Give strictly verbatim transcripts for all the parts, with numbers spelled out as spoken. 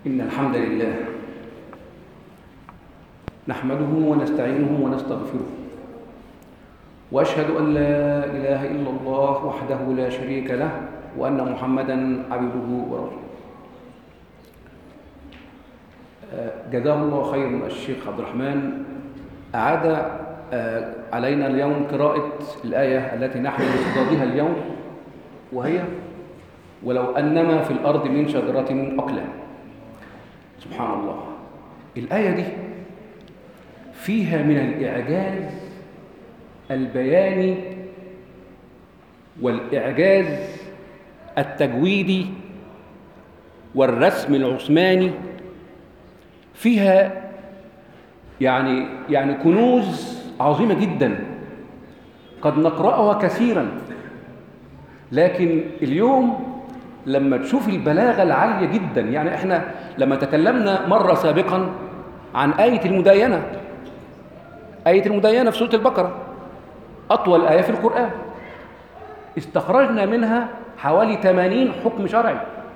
إن الحمد لله نحمده ونستعينه ونستغفره، وأشهد أن لا إله إلا الله وحده لا شريك له، وأن محمدًا عبده ورسوله. جزاه الله خيرا الشيخ عبد الرحمن، أعاد علينا اليوم قراءة الآية التي نحن بصددها اليوم، وهي ولو أنما في الأرض من شجرة أقلام. سبحان الله، الآية دي فيها من الإعجاز البياني والإعجاز التجويدي والرسم العثماني، فيها يعني يعني كنوز عظيمة جدا قد نقرأها كثيرا، لكن اليوم لما تشوف البلاغة العالية جدا، يعني احنا لما تكلمنا مرة سابقا عن آية المداينة، آية المداينة في سورة البقرة أطول آية في القرآن، استخرجنا منها حوالي ثمانين حكم شرعي،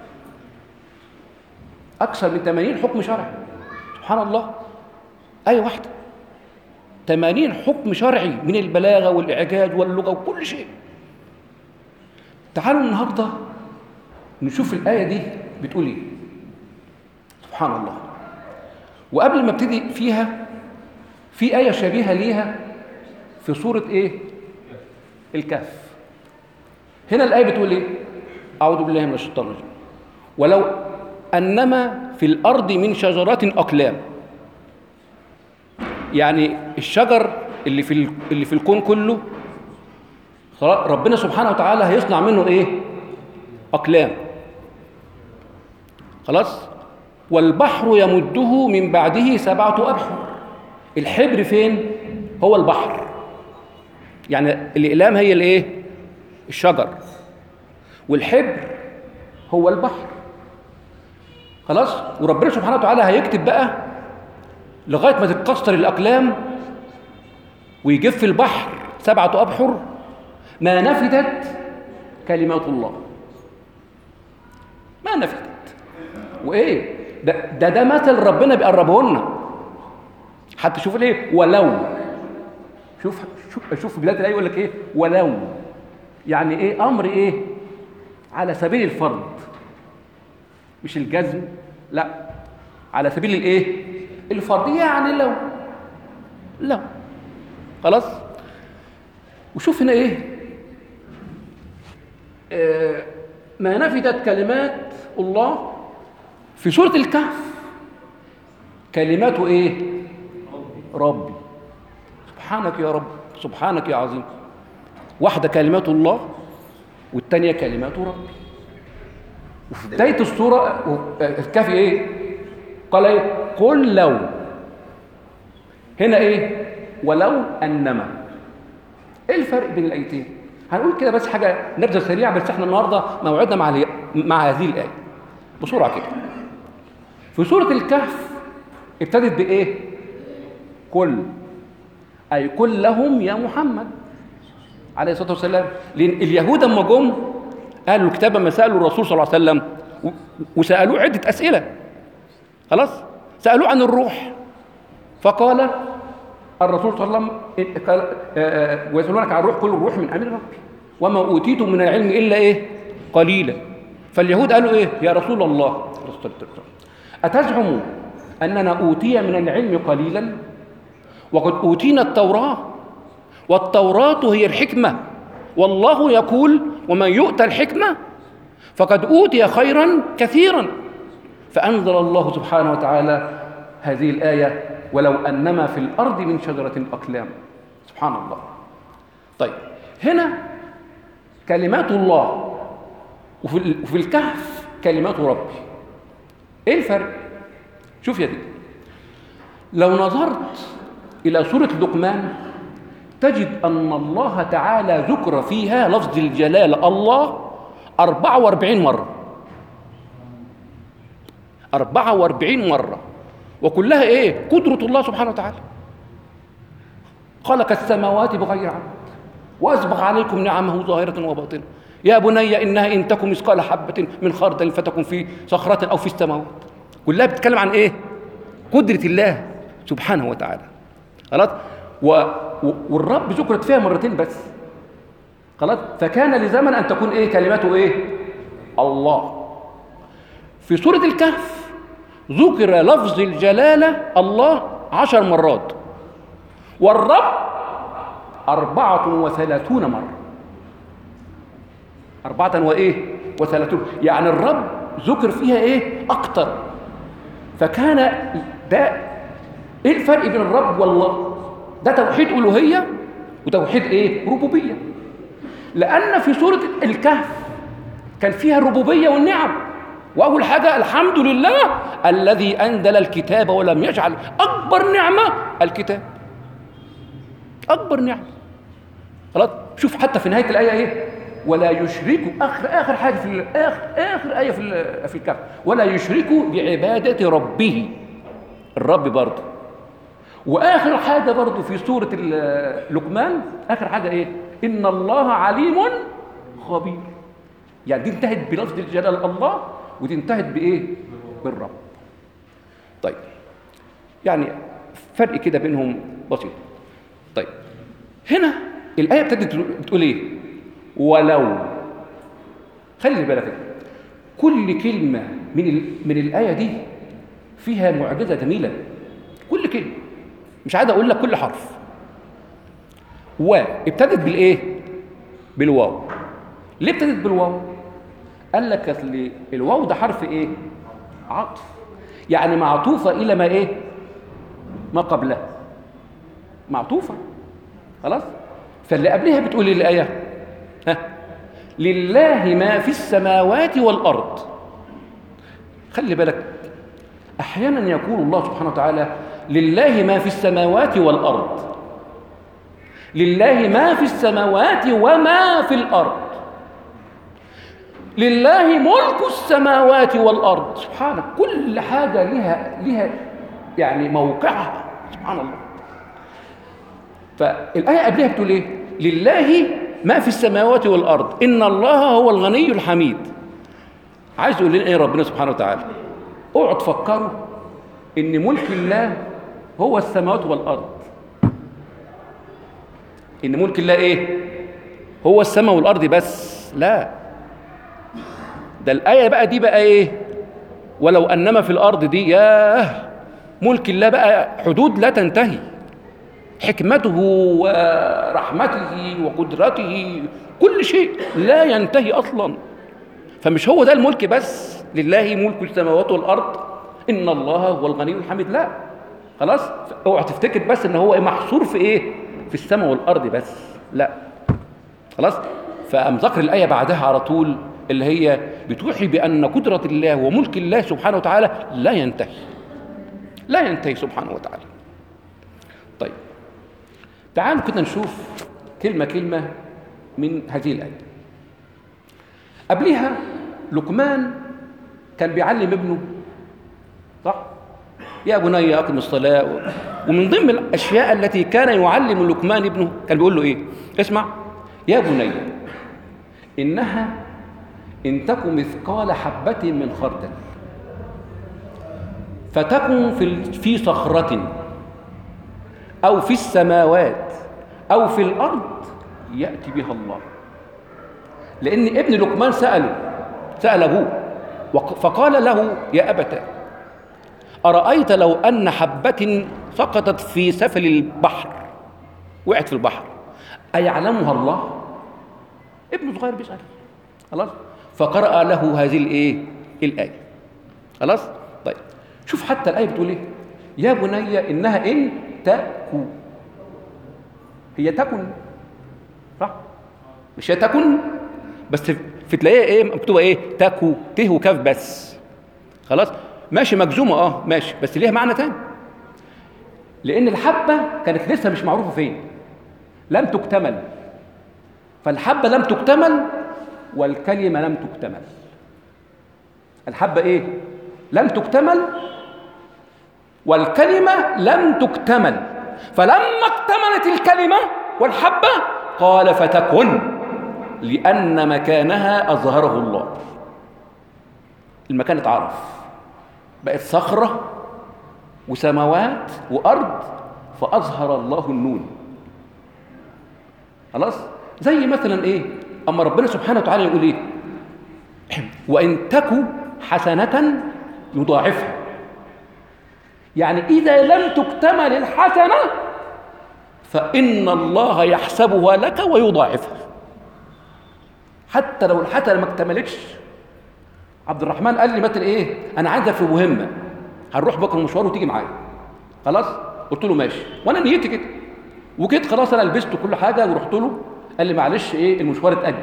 أكثر من ثمانين حكم شرعي. سبحان الله، آية واحدة ثمانين حكم شرعي من البلاغة والإعجاز واللغة وكل شيء. تعالوا النهاردة نشوف الآية دي بتقول إيه. سبحان الله. وقبل ما ابتدي فيها، في آية شبيهة ليها في سورة إيه؟ الكهف. هنا الآية بتقول إيه؟ أعوذ بالله من الشيطان الرجيم. ولو أنما في الأرض من شجرات أقلام، يعني الشجر اللي في اللي في الكون كله ربنا سبحانه وتعالى هيصنع منه إيه؟ أقلام. خلاص؟ والبحر يمده من بعده سبعة أبحر. الحبر فين؟ هو البحر. يعني الإقلام هي الإيه؟ الشجر، والحبر هو البحر. خلاص؟ وربنا سبحانه وتعالى هيكتب بقى لغاية ما تتكسر الأقلام ويجف البحر سبعة أبحر، ما نفدت كلمات الله. ما نفدت. وإيه؟ ده ده, ده مثل ربنا بيقربه لنا. حتى شوف الايه؟ ولو. شوف شوف شوف بداية الآية يقول لك إيه؟ ولو. يعني إيه؟ أمر إيه؟ على سبيل الفرض. مش الجزم، لا، على سبيل الإيه؟ الفرض، يعني لو. لو. خلاص؟ وشوف هنا إيه؟ آه ما نفدت كلمات الله في سورة الكهف. كلماته إيه؟ ربي. سبحانك يا رب، سبحانك يا عظيم. واحدة كلمات الله والتانية كلمات ربي. وفي بداية السورة الكهف إيه؟ قال إيه؟ قل لو. هنا إيه؟ ولو أنما. إيه الفرق بين الآيتين؟ هنقول كده بس حاجة نبذة سريعة، بس إحنا النهاردة موعدنا مع مع هذه الآية بسرعة كده. في سورة الكهف ابتدت بإيه؟ قل، أي قل لهم يا محمد عليه الصلاة والسلام. لأن اليهود لما جم قالوا الكتاب، ما سألوا الرسول صلى الله عليه وسلم وسألوه عدة أسئلة. خلاص؟ سألوه عن الروح، فقال الرسول صلى الله عليه وسلم قال ويسألونك عن الروح قل الروح من أمر ربي وما أوتيتم من العلم إلا إيه؟ قليلا. فاليهود قالوا إيه؟ يا رسول الله أتزعم أننا أوتي من العلم قليلا وقد أوتينا التوراة، والتوراة هي الحكمة، والله يقول ومن يؤتى الحكمة فقد أوتي خيرا كثيرا. فأنزل الله سبحانه وتعالى هذه الآية ولو أنما في الأرض من شجرة أقلام. سبحان الله. طيب هنا كلمات الله، وفي الكهف كلمات ربي. إيه الفرق؟ شوف يا دي، لو نظرت إلى سورة لقمان تجد أن الله تعالى ذكر فيها لفظ الجلالة الله أربعة وأربعين مرة. أربعة وأربعين مرة، وكلها إيه؟ قدرة الله سبحانه وتعالى. خلق السماوات بغير عمد وأسبغ عليكم نعمه ظاهرة وباطنة. يا بني إنها إن تكن مثقال حبة من خردل فتكن في صخرة أو في السماوات. كلها بتتكلم عن ايه؟ قدرة الله سبحانه وتعالى. خلاص. و... والرب ذكرت فيها مرتين بس. خلاص. فكان لزمن ان تكون ايه كلمته ايه؟ الله. في سورة الكهف ذكر لفظ الجلالة الله عشر مرات، والرب أربعة وثلاثون مرة. أربعة وإيه؟ وثلاثون. يعني الرب ذكر فيها إيه؟ أكتر. فكان ده إيه الفرق بين الرب والله؟ ده توحيد ألوهية وتوحيد إيه؟ ربوبية. لأن في سورة الكهف كان فيها الربوبية والنعم. وأول حاجة الحمد لله الذي أنزل الكتاب ولم يجعل. أكبر نعمة الكتاب، أكبر نعمة. خلاص. شوف حتى في نهاية الآية إيه؟ ولا يشركوا، آخر آخر حاجة في آخر آخر آية في في الكهف، ولا يشركوا بعبادة ربه. الرب برضه. وآخر حاجة برضه في سورة لقمان، آخر حاجة إيه؟ إن الله عليم خبير. يعني دي انتهت بلفظ الجلال الله، ودي انتهت بإيه؟ بالرب. طيب يعني فرق كده بينهم بسيط. طيب هنا الآية ابتدت بتقول إيه؟ ولو. خلي بالك كل كلمة من من الآية دي فيها معجزة جميلة. كل كلمة، مش عايز أقول لك كل حرف. وابتدت بالإيه؟ بالواو. ليه ابتدت بالواو؟ قال لك أصل الواو ده حرف إيه؟ عطف. يعني معطوفة إلى ما إيه؟ ما قبلها. معطوفة. خلاص؟ فاللي قبلها بتقول الآية ها لله ما في السماوات والأرض. خلي بالك أحيانا يقول الله سبحانه وتعالى لله ما في السماوات والأرض، لله ما في السماوات وما في الأرض، لله ملك السماوات والأرض. سبحانك، كل حاجة لها لها يعني موقعها. سبحان الله. فالآية قبلها بتقول إيه؟ لله ما في السماوات والأرض إن الله هو الغني الحميد. عايز يقول لنا إيه ربنا سبحانه وتعالى؟ اوعوا تفكروا إن ملك الله هو السماوات والأرض. إن ملك الله إيه؟ هو السماء والأرض بس. لا، ده الآية بقى دي بقى إيه؟ ولو أنما في الأرض دي، ياه، ملك الله بقى حدود لا تنتهي. حكمته ورحمته وقدرته كل شيء لا ينتهي أصلا. فمش هو ده الملك بس، لله ملك السماوات والأرض إن الله هو الغني الحميد. لا، خلاص. اوعى تفتكر بس إن هو محصور في إيه؟ في السماء والأرض بس. لا، خلاص. فقام ذكر الآية بعدها على طول اللي هي بتوحي بأن قدرة الله وملك الله سبحانه وتعالى لا ينتهي، لا ينتهي سبحانه وتعالى. طيب تعالوا كده نشوف كلمة كلمة من هذه الآية. قبلها لقمان كان بيعلم ابنه، صح؟ يا بني أقم الصلاة. ومن ضمن الأشياء التي كان يعلم لقمان ابنه كان بيقول له إيه؟ اسمع يا بني إنها إن تكن مثقال حبة من خردل فتكن في في صخرة أو في السماوات أو في الأرض يأتي بها الله. لأن ابن لقمان سأله سأل أبوه فقال له يا أبت أرأيت لو أن حبة سقطت في سفل البحر، وقعت في البحر، أيعلمها الله؟ ابن صغير بيسأل. خلاص. فقرأ له هذه الإيه؟ الآية. خلاص. طيب شوف حتى الآية بتقول إيه؟ يا بني إنها إن تكو، هي تكن، صح؟ مش هي تكن بس في تلاقيها ايه مكتوبه ايه؟ تكو، ته وكاف بس. خلاص. ماشي مجزومه اه ماشي، بس ليها معنى تاني. لان الحبه كانت لسه مش معروفه فين، لم تكتمل. فالحبه لم تكتمل والكلمه لم تكتمل. الحبه ايه؟ لم تكتمل والكلمه لم تكتمل. فلما اكتملت الكلمه والحبه قال فتكن، لأن مكانها أظهره الله. المكان اتعرف بقت صخرة وسماوات وأرض، فأظهر الله النون. خلاص؟ زي مثلا إيه؟ أما ربنا سبحانه وتعالى يقول إيه؟ وإن تك حسنة يضاعفها. يعني إذا لم تكتمل الحسنة فإن الله يحسبها لك ويضاعفها. حتى لو الحسنة ما اكتملتش. عبد الرحمن قال لي مثل إيه؟ أنا عايزك في مهمة، هنروح بكرة مشوار وتيجي معايا. خلاص؟ قلت له ماشي، وأنا نيتي كده. وجيت خلاص أنا لبست كل حاجة ورحت له، قال لي معلش إيه المشوار اتأجل.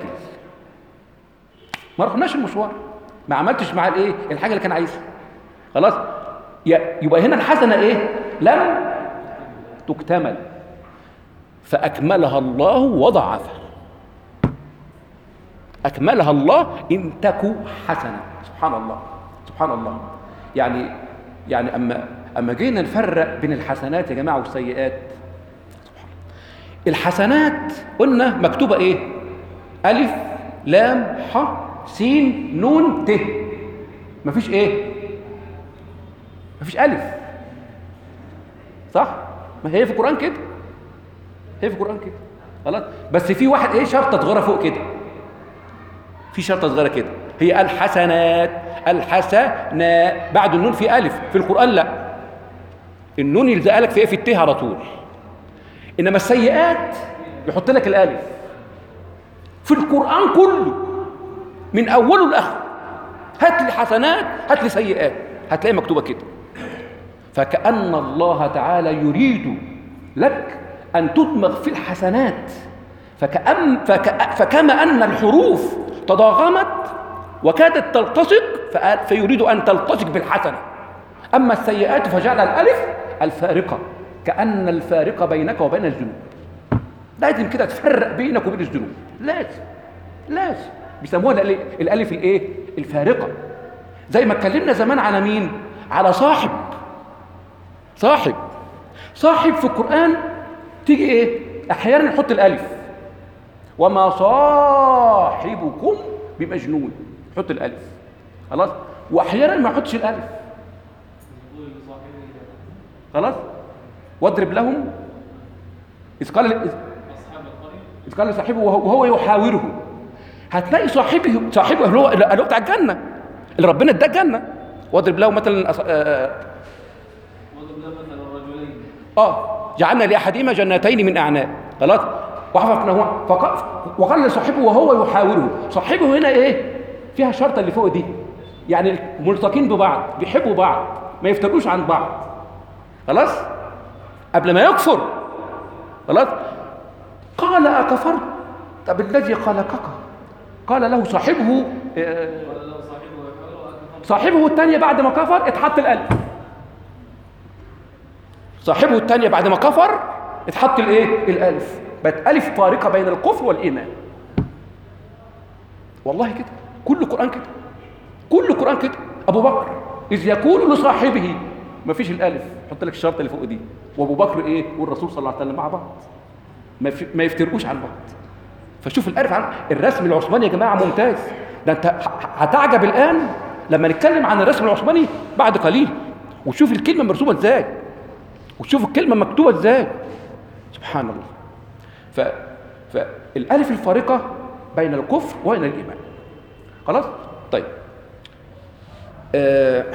ما رحناش المشوار، ما عملتش معاه الايه الحاجه اللي كان عايزها. خلاص؟ يبقى هنا الحسنه ايه؟ لم تكتمل فاكملها الله وضاعفها. اكملها الله ان تك حسنه. سبحان الله سبحان الله. يعني يعني اما اما جينا نفرق بين الحسنات يا جماعه والسيئات، الحسنات قلنا مكتوبه ايه؟ الف لام ح سين نون ت. مفيش ايه؟ مفيش الف. صح؟ ما هي في القرآن كده، هي في القرآن كده. خلاص؟ بس في واحد ايه شرطة صغيرة فوق كده، في شرطة صغيرة كده، هي الحسنات. الحسنات بعد النون في الف، في القرآن لا، النون يلزق لك في ايه؟ في الت على طول. انما السيئات يحط لك الالف. في القرآن كله من اوله لاخره، هات لي حسنات هات لي سيئات، هتلاقي مكتوبه كده. فكأن الله تعالى يريد لك ان تدمغ في الحسنات، فكأن فك فكما ان الحروف تضاغمت وكادت تلتصق، فيريد ان تلتصق بالحسنه. اما السيئات فجعل الالف الفارقه، كأن الفارقه بينك وبين الذنوب. لازم كده تفرق بينك وبين الذنوب، لازم لازم. بيسموها الالف الايه؟ الفارقه. زي ما اتكلمنا زمان على مين؟ على صاحب. صاحب صاحب في القرآن تيجي ايه؟ احيانا نحط الالف، وما صاحبكم بمجنون، حط الالف. خلاص؟ واحيانا ما احطش الالف. خلاص؟ واضرب لهم اذ قال اذ قال لصاحبه وهو يحاوره. هتلاقي صاحبه صاحبه اللي هو اللي هو بتاع الجنه، اللي ربنا اداه الجنه. واضرب له مثلا آه واضرب له مثلا الرجلين اه جعلنا لاحدهما جنتين من اعناب. خلاص؟ وحفظناهما وقال لصاحبه وهو يحاوره. صاحبه هنا ايه؟ فيها الشرطه اللي فوق دي، يعني ملتقين ببعض، بيحبوا بعض، ما يفترقوش عن بعض. خلاص؟ قبل ما يكفر. خلاص؟ قال أكفرت؟ طب الذي خلقك. قال له صاحبه آه صاحبه الثانية بعد ما كفر اتحط الألف. صاحبه الثانية بعد ما كفر اتحط الايه؟ الألف. بقت ألف فارقة بين الكفر والإيمان. والله كده، كل القرآن كده، كل القرآن كده. أبو بكر إذ يقول لصاحبه، ما فيش الألف، حط لك الشرط اللي فوق دي. وأبو بكر إيه؟ والرسول صلى الله عليه وسلم مع بعض، ما يفترقوش عن بعض. فشوف الألف عن الرسم العثماني يا جماعة ممتاز. ده أنت هتعجب الآن لما نتكلم عن الرسم العثماني بعد قليل، وتشوف الكلمة مرسومة إزاي، وتشوف الكلمة مكتوبة إزاي. سبحان الله. ف... فالألف الفارقة بين الكفر وبين الإيمان. خلاص؟ طيب. آه...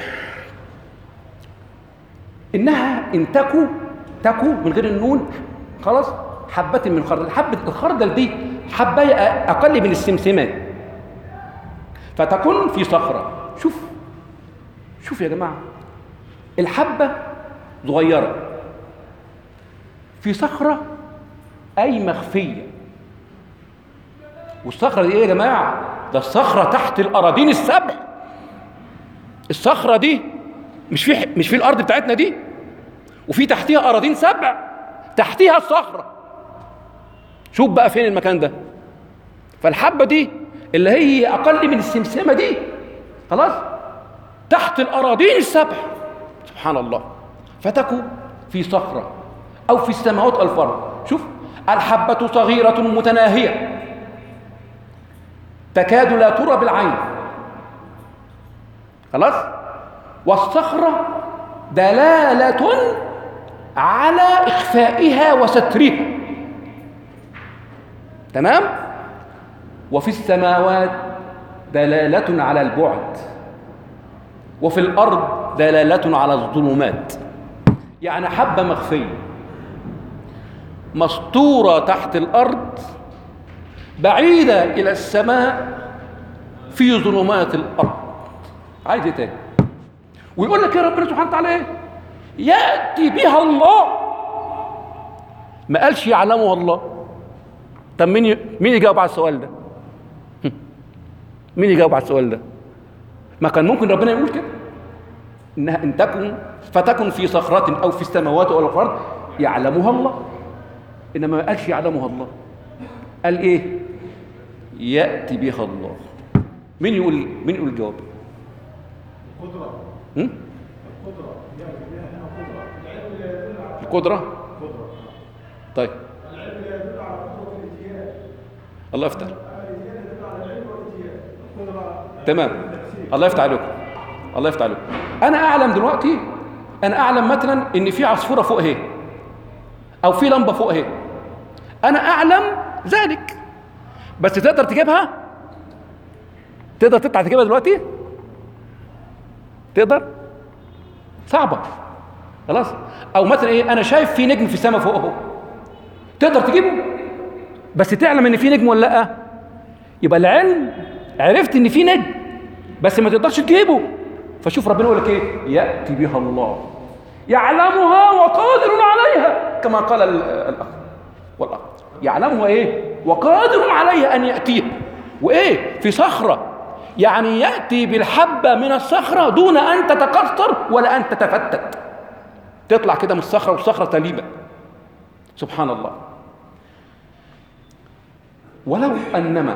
إنها إن تكو تكو من غير النون. خلاص؟ حبة من خردل. حبة الخردل دي حباية أقل من السمسمة، فتكون في صخرة. شوف شوف يا جماعة، الحبة صغيرة في صخرة أي مخفية. والصخرة دي إيه يا جماعة؟ ده الصخرة تحت الأراضين السبع. الصخرة دي مش في مش في الأرض بتاعتنا دي، وفي تحتيها أراضين سبع، تحتيها الصخرة. شوف بقى فين المكان ده. فالحبة دي اللي هي أقل من السمسمة دي، خلاص، تحت الأراضين السبع. سبحان الله. فتكو في صخرة أو في السماوات الفرد. شوف، الحبة صغيرة متناهية تكاد لا ترى بالعين. خلاص؟ والصخرة دلالة على إخفائها وسترها. تمام؟ وفي السماوات دلالة على البعد، وفي الأرض دلالة على الظلمات. يعني حبة مخفية مسطورة تحت الأرض بعيدة إلى السماء في ظلمات الأرض. عايز ايه تاني؟ ويقول لك يا ربنا سبحانه وتعالى ايه؟ يأتي بها الله. ما قالش يعلمها الله. طب مين ي... مين يجاوب على السؤال ده؟ مين يجاوب على السؤال ده؟ ما كان ممكن ربنا يقول كده، انها ان تكن فتكن في صخرة او في السماوات او في الارض يعلمها الله. انما ما قالش يعلمها الله، قال ايه؟ يأتي بها الله. مين يقول مين يقول الجواب؟ القدرة. هم؟ القدرة يأتي بها هنا قدرة. العلم لا يدل على القدرة. قدرة. طيب. العلم لا يدل على قدرة الاتيان. الله يفتح. الاتيان يدل على العلم والاتيان. القدرة. تمام. الله يفتح عليكم. الله يفتح عليكم. أنا أعلم دلوقتي، أنا أعلم مثلا إن في عصفورة فوق أهي، أو في لمبة فوق أهي. أنا أعلم ذلك، بس تقدر تجيبها؟ تقدر تطلع تجيبها دلوقتي؟ تقدر؟ صعبة. خلاص؟ أو مثلا إيه، أنا شايف في نجم في السماء فوق أهو. تقدر تجيبه؟ بس تعلم إن في نجم ولا لأ؟ يبقى العلم عرفت إن في نجم، بس ما تقدرش تجيبه. فشوف ربنا يقول لك إيه؟ يأتي بها الله يعلمها وقادر عليها، كما قال الأخ والأخ. يعلمها إيه؟ وقادر عليها أن يأتيها. وإيه؟ في صخرة، يعني يأتي بالحبة من الصخرة دون أن تتكسر ولا أن تتفتت، تطلع كده من الصخرة والصخرة سليمة. سبحان الله. ولو أنما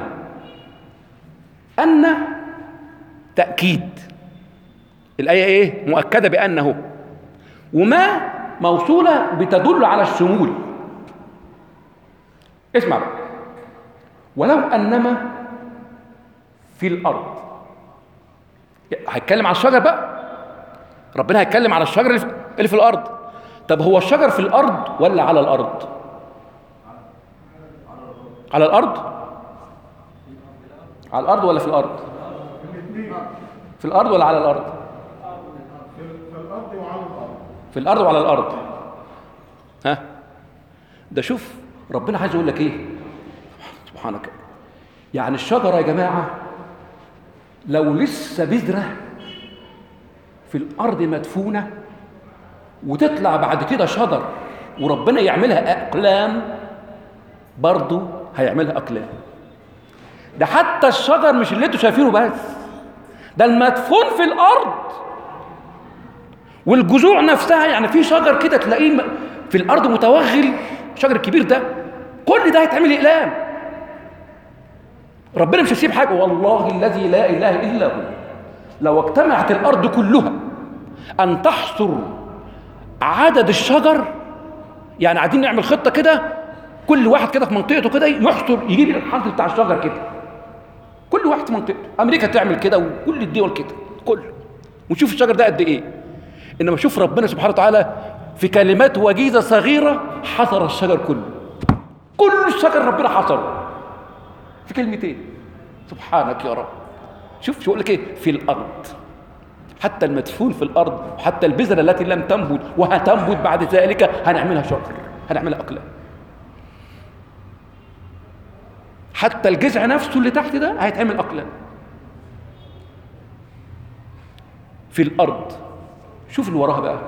أن تأكيد، الآية إيه؟ مؤكدة بأنه، وما موصولة بتدل على الشمول. اسمع بقى. ولو أنما في الأرض، هيتكلم على الشجر بقى، ربنا هيتكلم على الشجر اللي في الأرض. طب هو الشجر في الأرض ولا على الأرض؟ على الأرض؟ على الأرض ولا في الأرض؟ في الأرض ولا على الأرض؟ في الأرض وعلى الأرض. في الأرض وعلى الأرض. ها؟ ده شوف ربنا عايز يقول لك إيه؟ سبحانك. يعني الشجرة يا جماعة لو لسه بذرة في الأرض مدفونة وتطلع بعد كده شجر وربنا يعملها أقلام، برضو هيعملها أقلام. ده حتى الشجر مش اللي انتوا شايفينه بس، ده المدفون في الأرض والجذوع نفسها. يعني في شجر كده تلاقيه في الأرض متوغل، الشجر الكبير ده كل ده هيتعمل أقلام. ربنا مش هيسيب حاجة، والله الذي لا إله إلا هو. لو اجتمعت الأرض كلها أن تحصر عدد الشجر، يعني عايزين نعمل خطة كده، كل واحد كده في منطقته كده يحصر، يجيب الحصر بتاع الشجر كده، كل واحد في منطقته. أمريكا تعمل كده وكل الدول كده كله، ونشوف الشجر ده قد إيه. إنما شوف ربنا سبحانه وتعالى في كلمات وجيزة صغيرة حصر الشجر كله، كل الشجر ربنا حصره في كلمتين. سبحانك يا رب. شوف شو يقول لك ايه؟ في الارض، حتى المدفون في الارض، وحتى البذره التي لم تنبت وهتنبت بعد ذلك هنعملها شجر، هنعملها اقلام. حتى الجذع نفسه اللي تحت ده هيتعمل اقلام. في الارض. شوف اللي وراها بقى،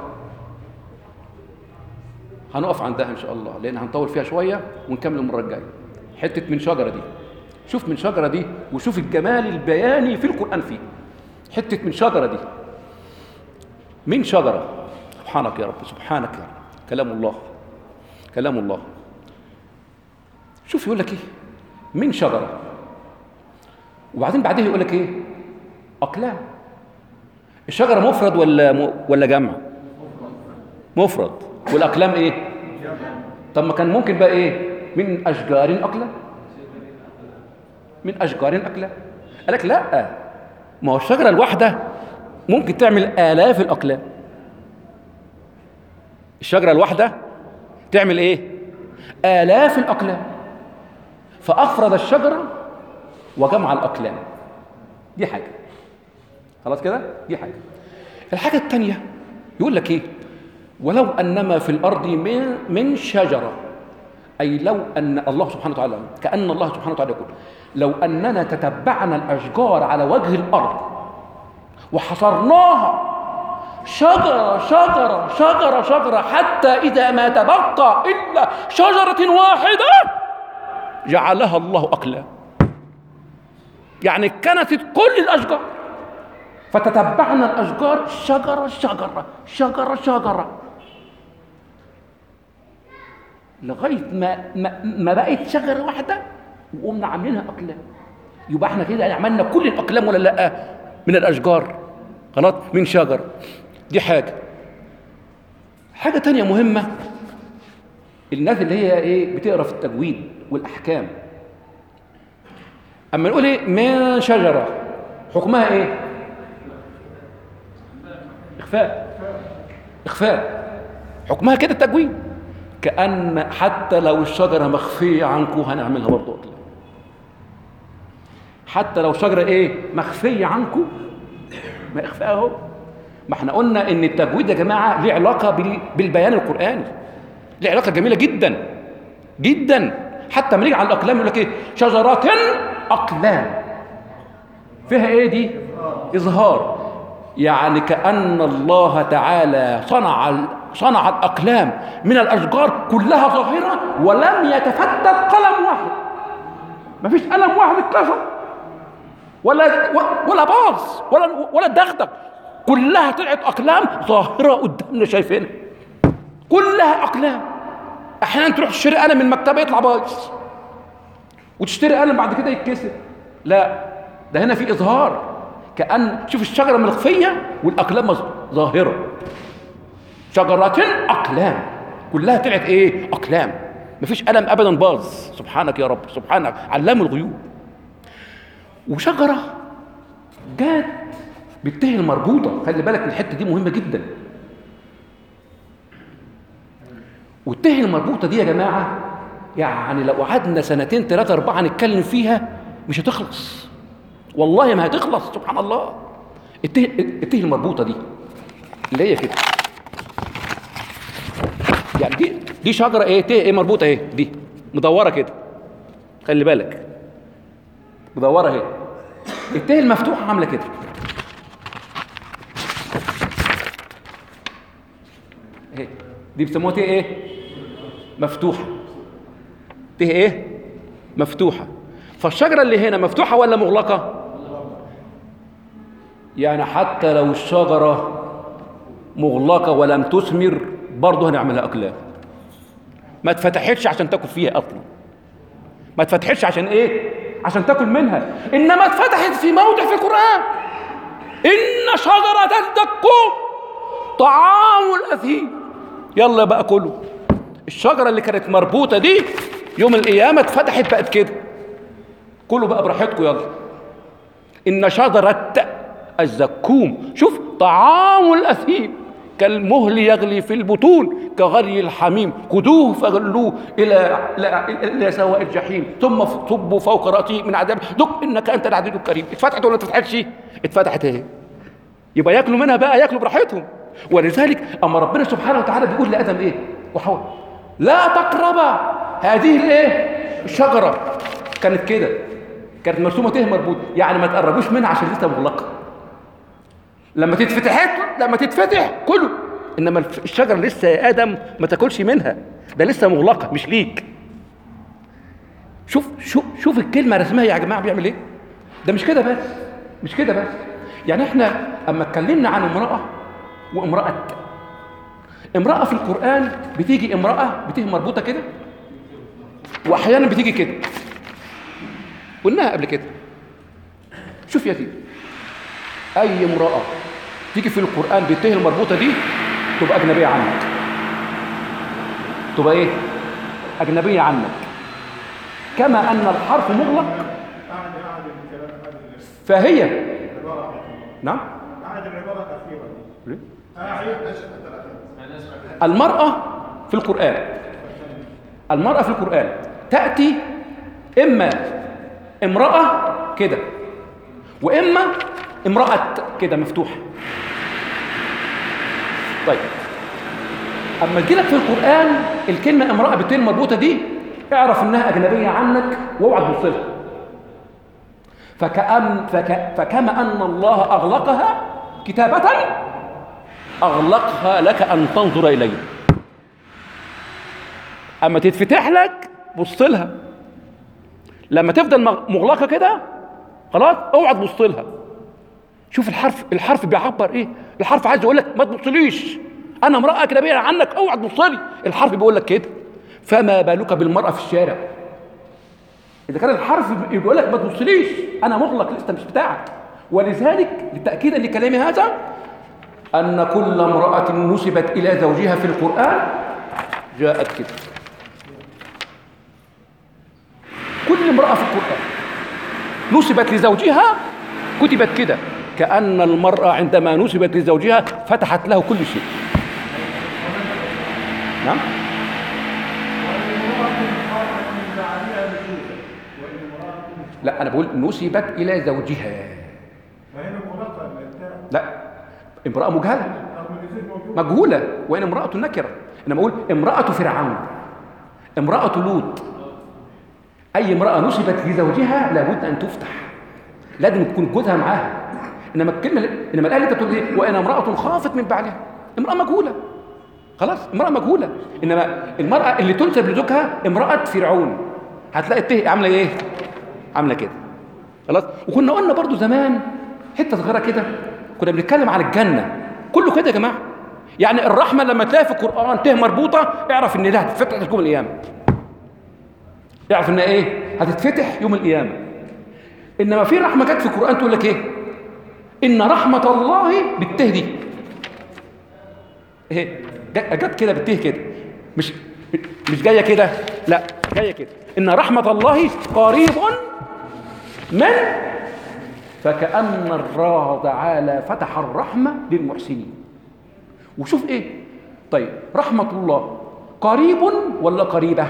هنقف عندها ان شاء الله لان هنطول فيها شويه ونكمل المره الجايه. حته من شجره دي، شوف من شجرة دي وشوف الجمال البياني في القرآن فيه. حتة من شجرة دي، من شجرة. سبحانك يا رب، سبحانك يا رب. كلام الله، كلام الله. شوف يقول لك ايه؟ من شجرة، وبعدين بعدها يقول لك ايه؟ أقلام. الشجرة مفرد ولا م... ولا جمع؟ مفرد. والأقلام ايه؟ طب ما كان ممكن بقى ايه؟ من أشجار أقلام، من أشجار أكلة. قال لك لا، ما هو الشجرة الواحدة ممكن تعمل آلاف الأقلام. الشجرة الواحدة تعمل إيه؟ آلاف الأقلام. فأفرد الشجرة وجمع الأقلام. دي حاجة. خلاص كده؟ دي حاجة. الحاجة الثانية يقول لك إيه؟ ولو أنما في الأرض من, من شجرة، أي لو أن الله سبحانه وتعالى، كأن الله سبحانه وتعالى يقول لو أننا تتبعنا الأشجار على وجه الأرض وحصرناها شجرة شجرة شجرة شجرة حتى إذا ما تبقى إلا شجرة واحدة جعلها الله أقلام. يعني كانت كل الأشجار، فتتبعنا الأشجار شجرة شجرة شجرة شجرة لغاية ما ما, ما بقت شجرة واحدة وقمنا عاملينها أقلام. يبقى احنا كده عملنا كل الأقلام ولا لأ من الأشجار؟ خلاص، من شجر. دي حاجة. حاجة تانية مهمة، الناس اللي هي ايه بتقرا في التجويد والأحكام، أما نقول ايه من شجرة، حكمها ايه؟ إخفاء. إخفاء. حكمها كده التجويد، كأن حتى لو الشجرة مخفية عنكم هنعملها برضه أقلام. حتى لو شجرة ايه مخفية عنكم، ما إخفاء اهو. ما احنا قلنا ان التجويد يا جماعة ليه علاقة بالبيان القرآني، ليه علاقة جميلة جدا جدا. حتى ما نيجي على الأقلام يقول لك ايه شجرات أقلام، فيها ايه دي؟ إظهار. يعني كأن الله تعالى صنع صنع الأقلام من الأشجار كلها ظاهرة ولم يتفتت قلم واحد. ما فيش قلم واحد اتكسر ولا ولا باظ ولا ولا دغدغ، كلها طلعت أقلام ظاهرة قدامنا شايفينها، كلها أقلام. أحيانا تروح تشتري قلم من المكتبة يطلع بايظ، وتشتري قلم بعد كده يتكسر. لا، ده هنا في إظهار، كأن شوف الشجرة مخفية والأقلام ظاهرة. شجرات أقلام، كلها طلعت إيه؟ أقلام. مفيش قلم أبدا باظ. سبحانك يا رب، سبحانك علام الغيوب. وشجرة جات بالته المربوطة، خلي بالك الحتة دي مهمة جدا. والته المربوطة دي يا جماعة يعني لو قعدنا سنتين ثلاثة أربعة نتكلم فيها مش هتخلص، والله ما هتخلص. سبحان الله. الته, الته المربوطة دي اللي هي كده، يعني دي دي شجرة ايه؟ ته ايه مربوطة ايه؟ دي مدورة كده، خلي بالك مدورة اهي. الته المفتوحة عاملة كده، اهي دي بيسموها ته ايه؟ مفتوحة. ته ايه؟ مفتوحة. فالشجرة اللي هنا مفتوحة ولا مغلقة؟ يعني حتى لو الشجرة مغلقة ولم تثمر برضه هنعملها أقلام. ما اتفتحتش عشان تاكل فيها أصلا، ما اتفتحتش عشان إيه؟ عشان تاكل منها، إنما اتفتحت في موضع في القرآن. إن شجرة الزقوم طعام الأثيم. يلا بقى كله. الشجرة اللي كانت مربوطة دي يوم القيامة اتفتحت بقت كده، كله بقى براحتكم يلا. إن شجرة الزقوم، شوف طعام الأثيم كالمهل يغلي في البطون كغلي الحميم خذوه فغلوه إلى إلى سواء الجحيم ثم صبوا فوق رأسه من عذاب ذق إنك أنت العزيز الكريم. اتفتحت ولا اتفتحتش؟ اتفتحت اهي. يبقى ياكلوا منها بقى، ياكلوا براحتهم. ولذلك أما ربنا سبحانه وتعالى بيقول لآدم إيه وحواء لا تقربا هذه الإيه الشجرة. كانت كده، كانت مرسومة ته مربوط، يعني ما تقربوش منها عشان لسه مغلقة. لما تتفتح لما تتفتح كله، انما الشجره لسه يا ادم ما تاكلش منها، ده لسه مغلقه مش ليك. شوف شوف شوف الكلمه رسمها يا جماعه بيعمل ايه. ده مش كده بس، مش كده بس. يعني احنا اما اتكلمنا عن امراه وامراه، امراه في القران بتيجي امراه بتيجي مربوطه كده، واحيانا بتيجي كده، قلناها قبل كده. شوف يا سيدي، اي امراه تيجي في القرآن بالته المربوطة دي تبقى أجنبية عنك، تبقى إيه؟ أجنبية عنك. كما أن الحرف مغلق فهي نعم عدد العباره الاخيره دي. ليه؟ اعيد. المرأة في القرآن المرأة في القرآن تأتي إما امرأة كده وإما امرأة كده مفتوحة. طيب أما تجيلك في القرآن الكلمة امرأة بالتين مربوطة دي اعرف إنها أجنبية عنك واوعى تبص لها. فكأن فك فكما أن الله أغلقها كتابة أغلقها لك أن تنظر إليه. أما تتفتح لك بص لها، لما تفضل مغلقة كده خلاص اوعى تبص لها. شوف الحرف الحرف بيعبر ايه؟ الحرف عايز يقول لك ما تبصليش، انا امرأة اجنبية عنك اوعى تبص لي. الحرف بيقول لك كده. فما بالك بالمرأة في الشارع؟ اذا كان الحرف بيقول لك ما تبصليش انا مغلق لسه مش بتاعك. ولذلك لتأكيدا لكلامي هذا ان كل امرأة نسبت الى زوجها في القرآن جاءت كده. كل امرأة في القرآن نسبت لزوجها كتبت كده، كأن المرأة عندما نسبت لزوجها فتحت له كل شيء. نعم. لا أنا بقول نسبت إلى زوجها. لا امرأة مجهلة مجهولة وإن امرأة نكرة. أنا بقول امرأة فرعون، امرأة لوط. أي امرأة نسبت لزوجها لابد أن تفتح، لازم تكون جوزها معاها. إنما الكلمة إنما الآية اللي أنت بتقول إيه؟ وإن امرأة خافت من بعلها، امرأة مجهولة خلاص، امرأة مجهولة. إنما المرأة اللي تنسب لزوجها امرأة فرعون هتلاقي الته عاملة إيه؟ عاملة كده خلاص. وكنا قلنا برضو زمان حتة صغيرة كده كنا بنتكلم عن الجنة كله كده يا جماعة. يعني الرحمة لما تلاقي في القرآن ته مربوطة اعرف إن ده هتتفتح يوم القيامة. اعرف إن إيه؟ هتتفتح يوم القيامة. إنما في رحمة جت في القرآن تقول لك إيه؟ إن رحمة الله بالتهدي. إيه؟ جت كده بالته كده، مش مش جاية كده، لا جاية كده. إن رحمة الله قريب من، فكأن الله تعالى فتح الرحمة للمحسنين. وشوف إيه؟ طيب رحمة الله قريب ولا قريبة؟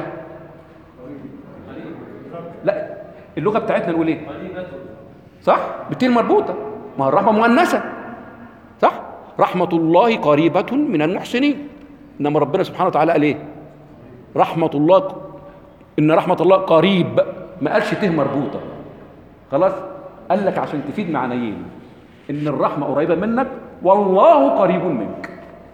لا اللغة بتاعتنا نقول إيه؟ صح؟ بالتين مربوطة، ما الرحمة مؤنثة صح؟ رحمة الله قريبة من المحسنين. إنما ربنا سبحانه وتعالى قال إيه؟ رحمة الله، إن رحمة الله قريب، ما قالش ته مربوطة خلاص. قال لك عشان تفيد معنيين، إن الرحمة قريبة منك والله قريب منك.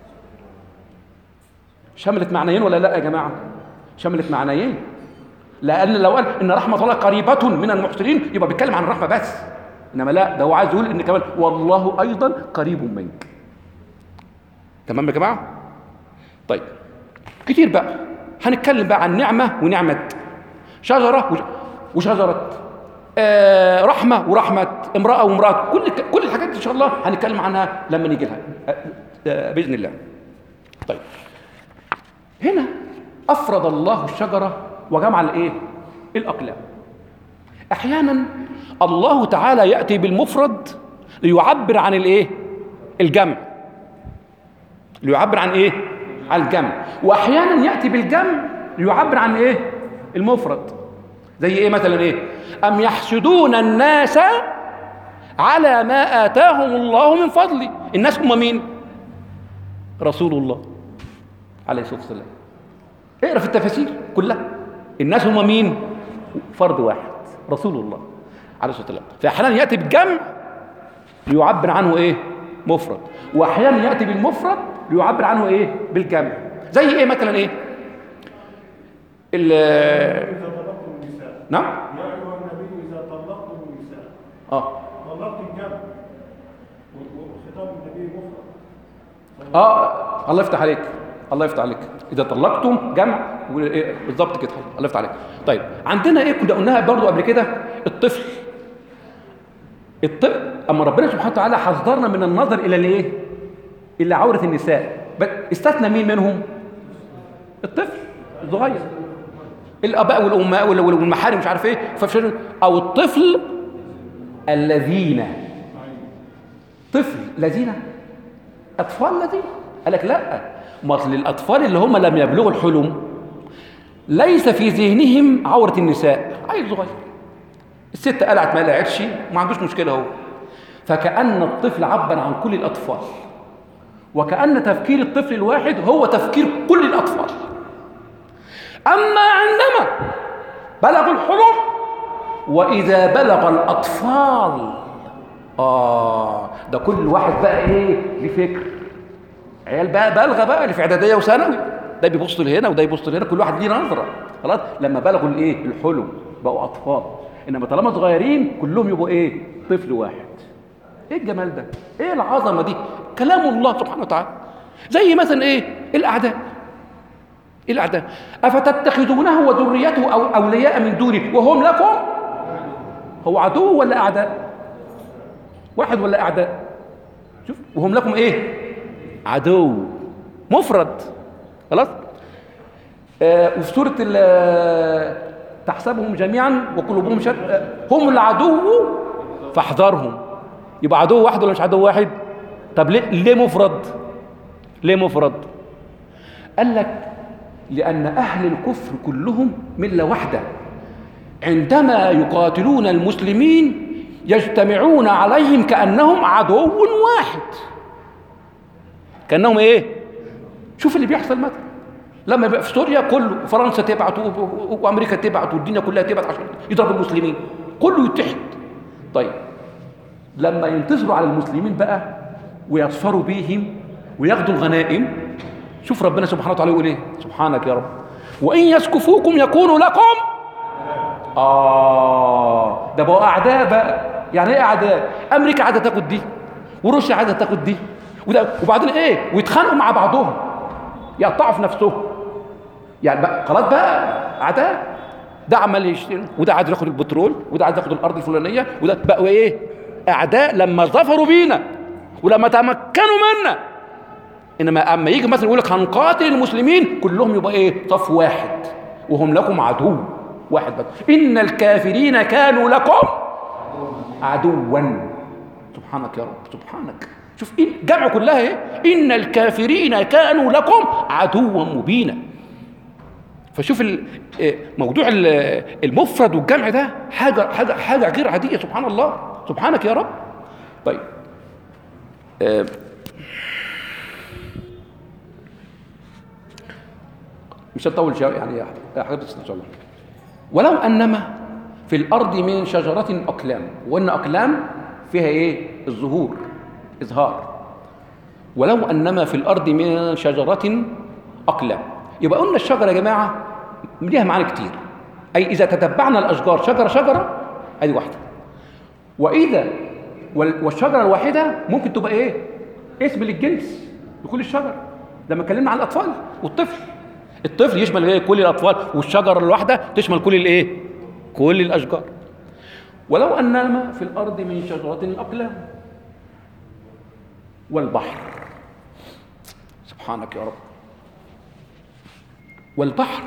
شملت معنيين ولا لا يا جماعة؟ شملت معنيين. لأن لو قال إن رحمة الله قريبة من المحسنين يبقى بيتكلم عن الرحمة بس، إنما لا ده هو عايز يقول إن كمان والله أيضا قريب منك. تمام يا جماعة؟ طيب كتير بقى هنتكلم بقى عن نعمة ونعمة، شجرة وشجرة، آه رحمة ورحمة، امرأة وامرأة، كل كل الحاجات دي إن شاء الله هنتكلم عنها لما نيجي لها آه آه بإذن الله. طيب هنا أفرد الله الشجرة وجمع الإيه؟ الأقلام. أحيانا الله تعالى يأتي بالمفرد ليعبر عن الإيه؟ الجمع، ليعبر عن إيه؟ عن الجمع. وأحيانا يأتي بالجمع ليعبر عن إيه؟ المفرد. زي إيه مثلا إيه؟ أم يحسدون الناس على ما آتاهم الله من فضله. الناس هم مين؟ رسول الله عليه الصلاة والسلام. اقرأ في التفاسير كلها، الناس هم مين؟ فرد واحد رسول الله عليه الصلاة والسلام. فأحيانا يأتي بالجمع ليعبر عنه إيه؟ مفرد، وأحيانا يأتي بالمفرد ليعبر عنه إيه؟ بالجمع. زي إيه مثلا إيه؟ ال نعم؟ يا أيها النبي إذا طلقتم النساء. آه طلقت الجمع وخطاب النبي مفرد. آه الله يفتح عليك، الله يفتح عليك. إذا طلقتم جمع بالظبط كده، الله يفتح عليك. طيب عندنا إيه كنا قلناها برضو قبل كده؟ الطفل. الطفل أما ربنا سبحانه وتعالى حذرنا من النظر إلى الإيه؟ إلى عورة النساء، استثنى مين منهم؟ الطفل الصغير، الآباء والأمهات والمحارم مش عارف إيه، أو الطفل الذين طفل لذينه، اطفال لذينه. قال لك لا، مثل الاطفال اللي هم لم يبلغوا الحلم ليس في ذهنهم عوره النساء، عيل صغير الست قلعت ما قلعتش ما عندوش مشكله هو. فكأن الطفل عبر عن كل الاطفال، وكأن تفكير الطفل الواحد هو تفكير كل الاطفال. اما عندما بلغوا الحلم، واذا بلغ الاطفال اه ده كل واحد بقى ايه لفكر، عيال بقى بالغه بقى اللي في اعداديه وثانوي، ده بيبص لهنا وده يبص لهنا، كل واحد ليه نظره. خلاص لما بلغوا الايه الحلم بقوا اطفال، انما طالما صغيرين كلهم يبقوا ايه طفل واحد. ايه الجمال ده، ايه العظمه دي، كلام الله سبحانه وتعالى. زي مثلا ايه الاعداء، الاعداء افتتخذونه وذريته أو اولياء من دوني وهم لكم، هو عدو ولا اعداء؟ واحد ولا اعداء؟ شوف، وهم لكم ايه عدو، مفرد. خلاص. آه وفي سوره تحسبهم جميعا وقلوبهم شتى هم العدو فاحذرهم، يبقى عدو واحد ولا مش عدو واحد؟ طب ليه ليه مفرد؟ ليه مفرد؟ قال لك لأن أهل الكفر كلهم ملة واحدة، عندما يقاتلون المسلمين يجتمعون عليهم كأنهم عدو واحد، كأنهم إيه؟ شوف اللي بيحصل مثلا لما يبقى في سوريا كله فرنسا تبعت وأمريكا تبعت والدنيا كلها تبعت عشان يضربوا المسلمين، كله يتحد. طيب لما ينتصروا على المسلمين بقى ويظفروا بيهم وياخدوا الغنائم، شوف ربنا سبحانه وتعالى يقول ايه، سبحانك يا رب، وان يسكفوكم يكونوا لكم اه ده بقوا اعداء بقى. يعني ايه اعداء؟ امريكا عايزه تاخد دي وروسيا عايزه تاخد دي وده، وبعدين ايه ويتخانقوا مع بعضهم يقطعوا في نفسهم، يعني بقى خلاص بقى اعداء. ده عمال يشتري وده عايز ياخد البترول وده عايز ياخد الارض الفلانيه وده، بقوا ايه اعداء لما ظفروا بينا ولما تمكنوا منا. انما اما يجي مثلا يقول لك هنقاتل المسلمين كلهم يبقى ايه صف واحد وهم لكم عدو واحد بس. ان الكافرين كانوا لكم عدوا، سبحانك يا رب سبحانك. شوف إن جمع كلها ايه، ان الكافرين كانوا لكم عدوا مبينا. فشوف موضوع المفرد والجمع ده حاجه حاجه حاجه غير عاديه، سبحان الله سبحانك يا رب. طيب آه مش هنطول شويه يعني حاجات ان شاء الله. ولو انما في الارض من شجره اقلام، وان اقلام فيها ايه الظهور اظهار. ولو انما في الارض من شجره اقلام، يبقى قلنا الشجره يا جماعه ليها معاني كتير. اي اذا تتبعنا الاشجار شجره شجره ادي واحده، واذا والشجره الواحده ممكن تبقى ايه اسم للجنس لكل الشجر. لما اتكلمنا عن الاطفال والطفل، الطفل يشمل ايه كل الاطفال، والشجره الواحده تشمل كل الايه كل الاشجار. ولو انما في الارض من شجره اقلام والبحر، سبحانك يا رب. والبحر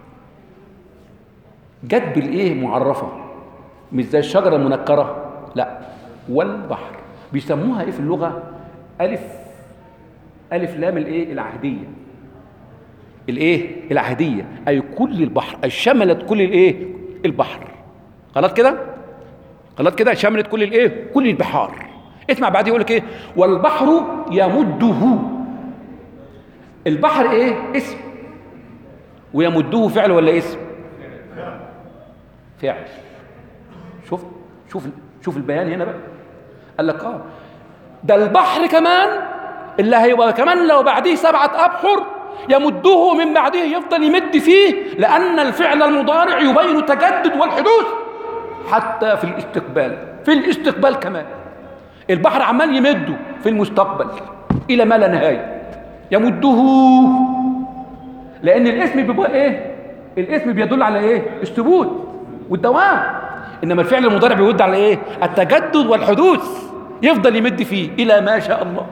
جت بالايه معرفه، مش زي الشجره المنكره، لا. والبحر بيسموها ايه في اللغه الف الف لام الايه العهديه، الايه العهديه، اي كل البحر، اي شملت كل الايه البحر. خلاص كده خلاص كده شملت كل الايه كل البحار. اسمع بعد يقول لك ايه والبحر يمده. البحر ايه اسم، ويمده فعل ولا اسم؟ فعل. شوف شوف شوف البيان هنا بقى، قال لك اه ده البحر كمان اللي هيبقى كمان لو بعديه سبعه ابحر يمده من بعده، يفضل يمد فيه، لأن الفعل المضارع يبين التجدد والحدوث حتى في الاستقبال. في الاستقبال كمان البحر عمال يمده في المستقبل إلى ما لا نهاية، يمده، لأن الاسم بيبقى إيه؟ الاسم بيدل على إيه؟ الثبوت والدوام، إنما الفعل المضارع بيود على إيه؟ التجدد والحدوث، يفضل يمد فيه إلى ما شاء الله.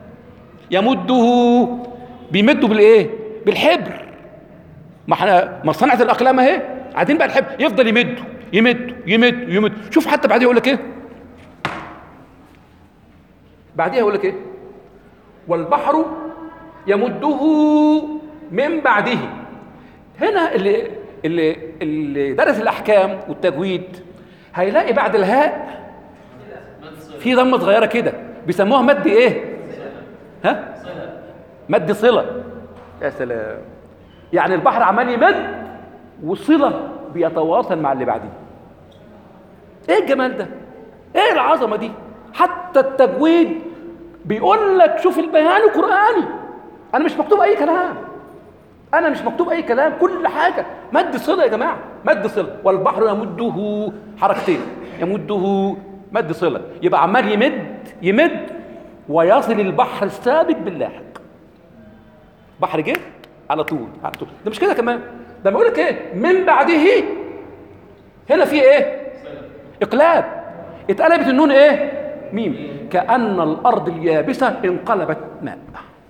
يمده بيمدوا بالايه بالحبر، ما احنا مصنعه الاقلام اهي قاعدين بقى الحبر يفضل يمد يمد يمد يمد. شوف حتى بعدين يقول لك ايه بعديها يقول لك ايه؟ والبحر يمده من بعده. هنا اللي اللي اللي درس الاحكام والتجويد هيلاقي بعد الهاء في ضمه صغيره كده بيسموها مد ايه؟ ها؟ مد صله. يا سلام، يعني البحر عمال يمد وصله بيتواصل مع اللي بعديه. ايه الجمال ده؟ ايه العظمه دي؟ حتى التجويد بيقول لك شوف البيان القرآني، انا مش مكتوب اي كلام، انا مش مكتوب اي كلام، كل حاجه مد صله يا جماعه، مد صله. والبحر يمده حركتين، يمده مد صله، يبقى عمال يمد يمد ويصل البحر السابق باللاحق. بحر جه على طول على طول. ده مش كده كمان، ده بيقول لك ايه؟ من بعده. هنا في ايه؟ اقلاب، اتقلبت النون ايه؟ ميم. كأن الارض اليابسه انقلبت ماء.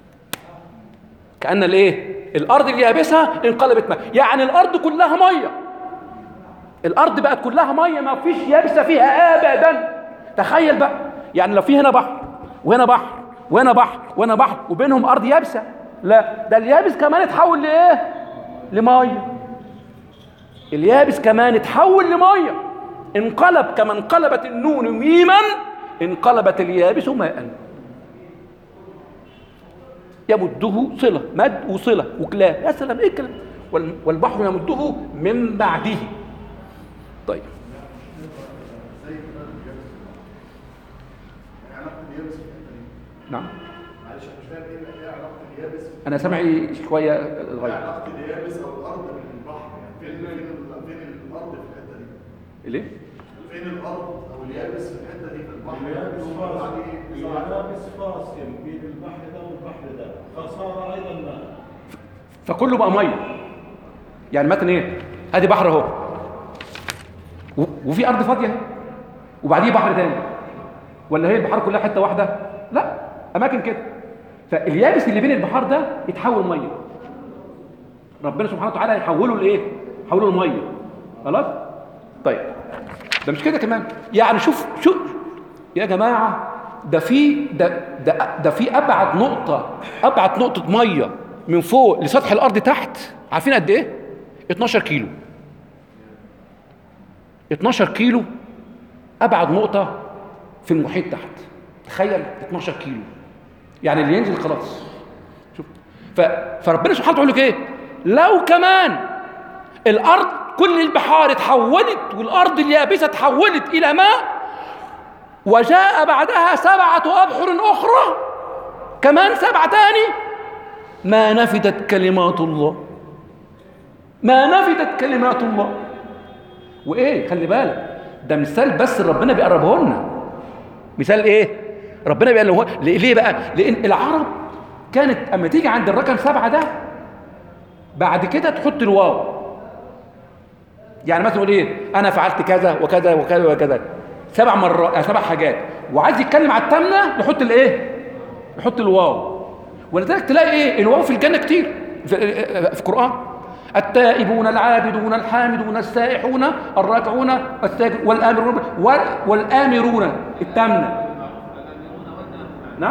كأن الايه؟ الارض اليابسه انقلبت ماء، يعني الارض كلها ميه. الارض بقت كلها ميه، ما فيش يابسه فيها ابدا. تخيل بقى، يعني لو في هنا بحر وهنا بحر وهنا بحر وهنا بحر وبينهم ارض يابسه، لا ده اليابس كمان اتحول لايه؟ لميه. اليابس كمان اتحول لميه، انقلب كما انقلبت النون ميما انقلبت اليابس ماء. يمده صله، مد وصله وكلام. يا سلام، ايه الكلام؟ والبحر يمده من بعده. طيب نعم، معلش مش فاهم ايه ايه علاقه اليابس؟ انا سامعي شويه ايه غير. علاقه اليابس او الارض بالبحر؟ يعني فين فين فين الارض في الحته دي؟ ليه؟ فين الارض او اليابس في الحته دي في البحر؟ اليابس فاصل، اليابس فاصل بين البحر ده والبحر ده، فصار ايضا ماء. فكله بقى ميه. يعني مثلا ايه؟ ادي بحر اهو وفي ارض فاضيه وبعديه بحر تاني، ولا هي البحار كلها حته واحده؟ لا، اماكن كده. فاليابس اللي بين البحار ده يتحول ميه، ربنا سبحانه وتعالى يحوله لايه؟ يحوله لميه. خلاص؟ طيب ده مش كده كمان، يعني شوف شوف يا جماعه، ده في ده ده ده في ابعد نقطه، ابعد نقطه ميه من فوق لسطح الارض تحت، عارفين قد ايه؟ اتناشر كيلو. اتناشر كيلو ابعد نقطه في المحيط تحت. تخيل اتناشر كيلو، يعني اللي ينزل خلاص. شوف، فربنا سبحانه وتعالى يقول لك ايه؟ لو كمان الارض كل البحار اتحولت والارض اليابسه اتحولت الى ماء، وجاء بعدها سبعه ابحر اخرى كمان سبعه تاني، ما نفدت كلمات الله، ما نفدت كلمات الله. وايه؟ خلي بالك، ده مثال بس ربنا بيقربه لنا. مثال ايه؟ ربنا بيقربه لنا. ليه بقى؟ لان العرب كانت اما تيجي عند الرقم سبعه ده بعد كده تحط الواو. يعني مثلا تقول ايه؟ انا فعلت كذا وكذا وكذا وكذا سبع مرات، سبع حاجات، وعايز يتكلم على الثامنه يحط الايه؟ يحط الواو. ولذلك تلاقي ايه؟ الواو في الجنه كتير في, في القران. التائبون العابدون الحامدون السائحون الراكعون الساجدون والآمرون والآمرون الثامنة. نعم،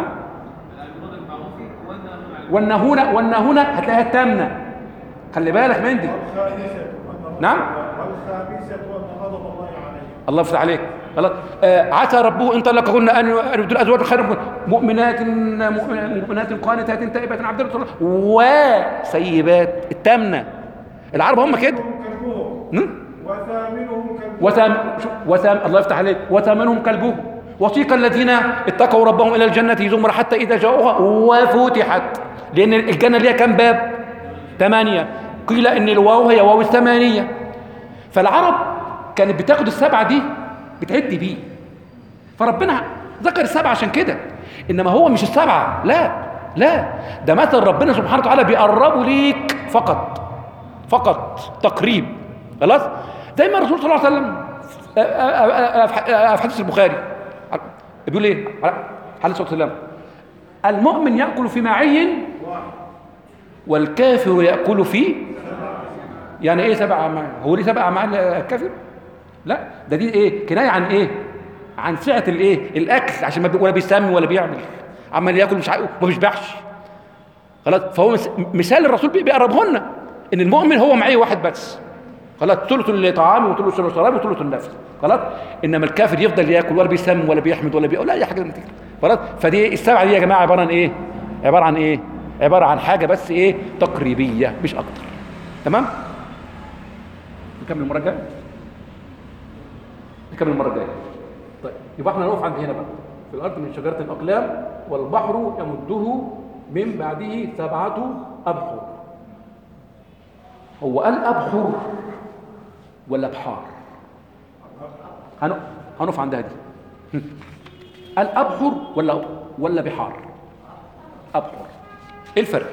والنهون والنهون هتلاقيها الثامنة. خلي بالك من دي. نعم، والخامسة أن غضب الله عليه. الله يفتح عليك. خلاص. آه عسى ربه ان طلقهن ان يبدل ازواج خير مؤمنات مؤمنات قانتات تائبات عبدات وسيبات. الثامنة. العرب هم كده. وثامنهم كلبهم. وثام وثام الله يفتح عليك. وثامنهم كلبهم. وسيق الذين اتقوا ربهم الى الجنه زمرا حتى اذا جاءوها وفتحت. لان الجنه ليها كم باب؟ ثمانيه. قيل ان الواو هي واو الثمانيه. فالعرب كانت بتاخد السبعه دي بتعد بيه، فربنا ذكر السبعه عشان كده. انما هو مش السبعه، لا لا، ده مثل ربنا سبحانه وتعالى بيقربوا ليك فقط فقط تقريب. خلاص؟ زي ما الرسول صلى الله عليه وسلم في حديث البخاري بيقول ايه؟ عليه الصلاه والسلام: المؤمن ياكل في معي والكافر ياكل في. يعني ايه سبع أمعاء؟ هو ليه سبع أمعاء الكافر؟ لا، ده دي ايه؟ كنايه عن ايه؟ عن سعه الايه الاكل، عشان ما بي... ولا بيسمي ولا بيعمل، عمال ياكل مش عارف وما بيشبعش. خلاص، فهو مس... مثال الرسول بيقربه لنا ان المؤمن هو معيه واحد بس، خلاص، ثلث لطعامه وثلث لشرابه وثلث لنفسه، خلاص. انما الكافر يفضل ياكل ولا بيسمي ولا بيحمد ولا بيقول اي حاجه من دي، خلاص. فدي السبعه دي يا جماعه عباره عن ايه؟ عباره عن ايه؟ عباره عن حاجه بس ايه تقريبيه مش اكتر. تمام؟ نكمل المره الجايه. نكمل المره الجايه. طيب يبقى احنا نقف عند هنا بقى. في الارض من شجره الاقلام والبحر يمده من بعده سبعه ابحر. هو قال ابحر ولا بحار؟ هنقف عندها دي. قال ابحر ولا ولا بحار؟ ابحر. ايه الفرق؟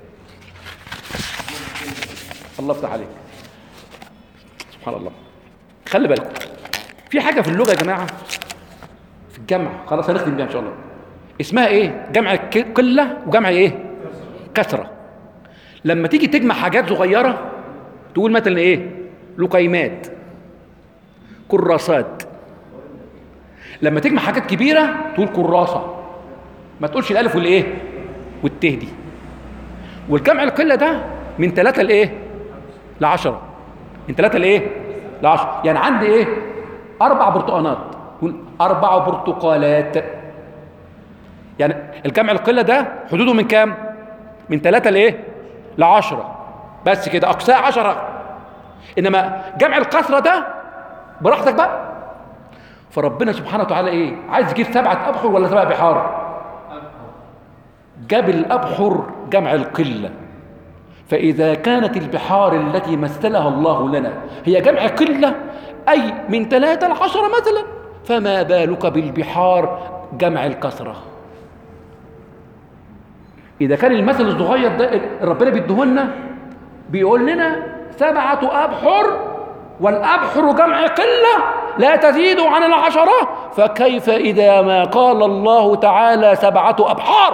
الله يفتح عليك. سبحان الله. خلي بالكم في حاجه في اللغه يا جماعه، في الجمع، خلاص هنختم بيها ان شاء الله، اسمها ايه؟ جمع قله وجمع ايه؟ كثره. لما تيجي تجمع حاجات صغيره تقول مثلا ايه؟ لقيمات، كراسات. لما تجمع حاجات كبيره تقول كراسه، ما تقولش الالف والايه والته دي. والجمع القله ده من ثلاثه لايه؟ لعشره. من ثلاثه لايه؟ لعشره. يعني عندي ايه؟ اربع برتقانات، تقول اربع برتقالات. يعني الجمع القله ده حدوده من كام؟ من ثلاثه لايه؟ لعشره. بس كده، اقصاه عشره. انما جمع الكثره ده براحتك بقى. فربنا سبحانه وتعالى ايه؟ عايز يجيب سبعه ابحر ولا سبع بحار؟ جاب الابحر جمع القله. فاذا كانت البحار التي مثلها الله لنا هي جمع قله، اي من ثلاثه لعشره مثلا، فما بالك بالبحار جمع الكثره؟ اذا كان المثل الصغير ده ربنا بيديهولنا، بيقول لنا سبعه ابحر، والابحر جمع قله لا تزيد عن العشره، فكيف اذا ما قال الله تعالى سبعه ابحار؟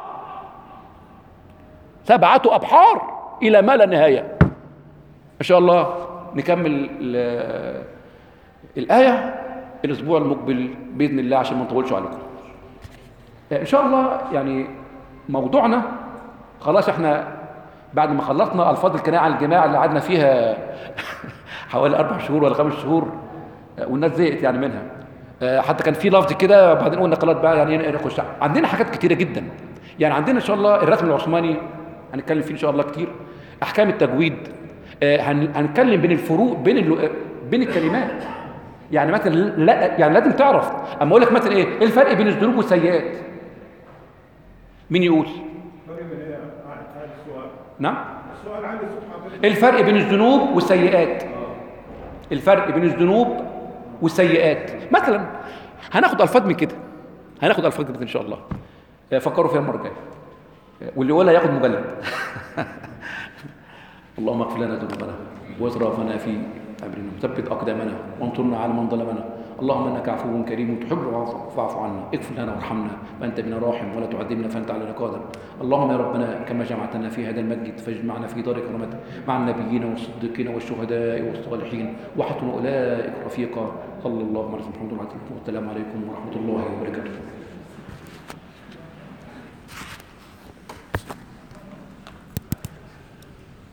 سبعه ابحار الى ما لا نهايه. ان شاء الله نكمل الايه الاسبوع المقبل باذن الله عشان ما نطولش عليكم ان شاء الله. يعني موضوعنا خلاص، احنا بعد ما خلصنا الفاظ الكنايه عن الجماعه اللي قعدنا فيها حوالي اربع شهور ولا خمس شهور، والناس زهقت يعني منها. حتى كان في لفظ كده بعدين قلنا خلاص بقى يعني نخش. عندنا حاجات كتيره جدا، يعني عندنا ان شاء الله الرسم العثماني هنتكلم فيه ان شاء الله كتير، احكام التجويد، هنتكلم بين الفروق بين بين الكلمات. يعني مثلا لا يعني لازم تعرف، اما اقول لك مثلا ايه ايه الفرق بين الذنوب والسيئات؟ مين يقول؟ نعم. السؤال عندي سبحان. ايه الفرق بين الذنوب والسيئات؟ الفرق بين الذنوب والسيئات مثلا هناخد الفاظ من كده، هناخد الفاظ كده ان شاء الله. فكروا فيها المره الجايه، واللي يقولها ياخد مجلد. اللهم اغفر لنا ذنوبنا واسرافنا في امرنا وثبت اقدامنا وانصرنا على من ظلمنا. اللهم انك عفو كريم تحب العفو فاعف عنا، اغفر لنا وارحمنا فانت بنا راحم ولا تعذبنا فانت علينا قادر. اللهم يا ربنا كما جمعتنا في هذا المسجد فاجمعنا في دار كرامتك مع النبيين والصديقين والشهداء والصالحين وحسن اولئك رفيقا. صلى الله عليه وسلم. والسلام عليكم ورحمه الله وبركاته.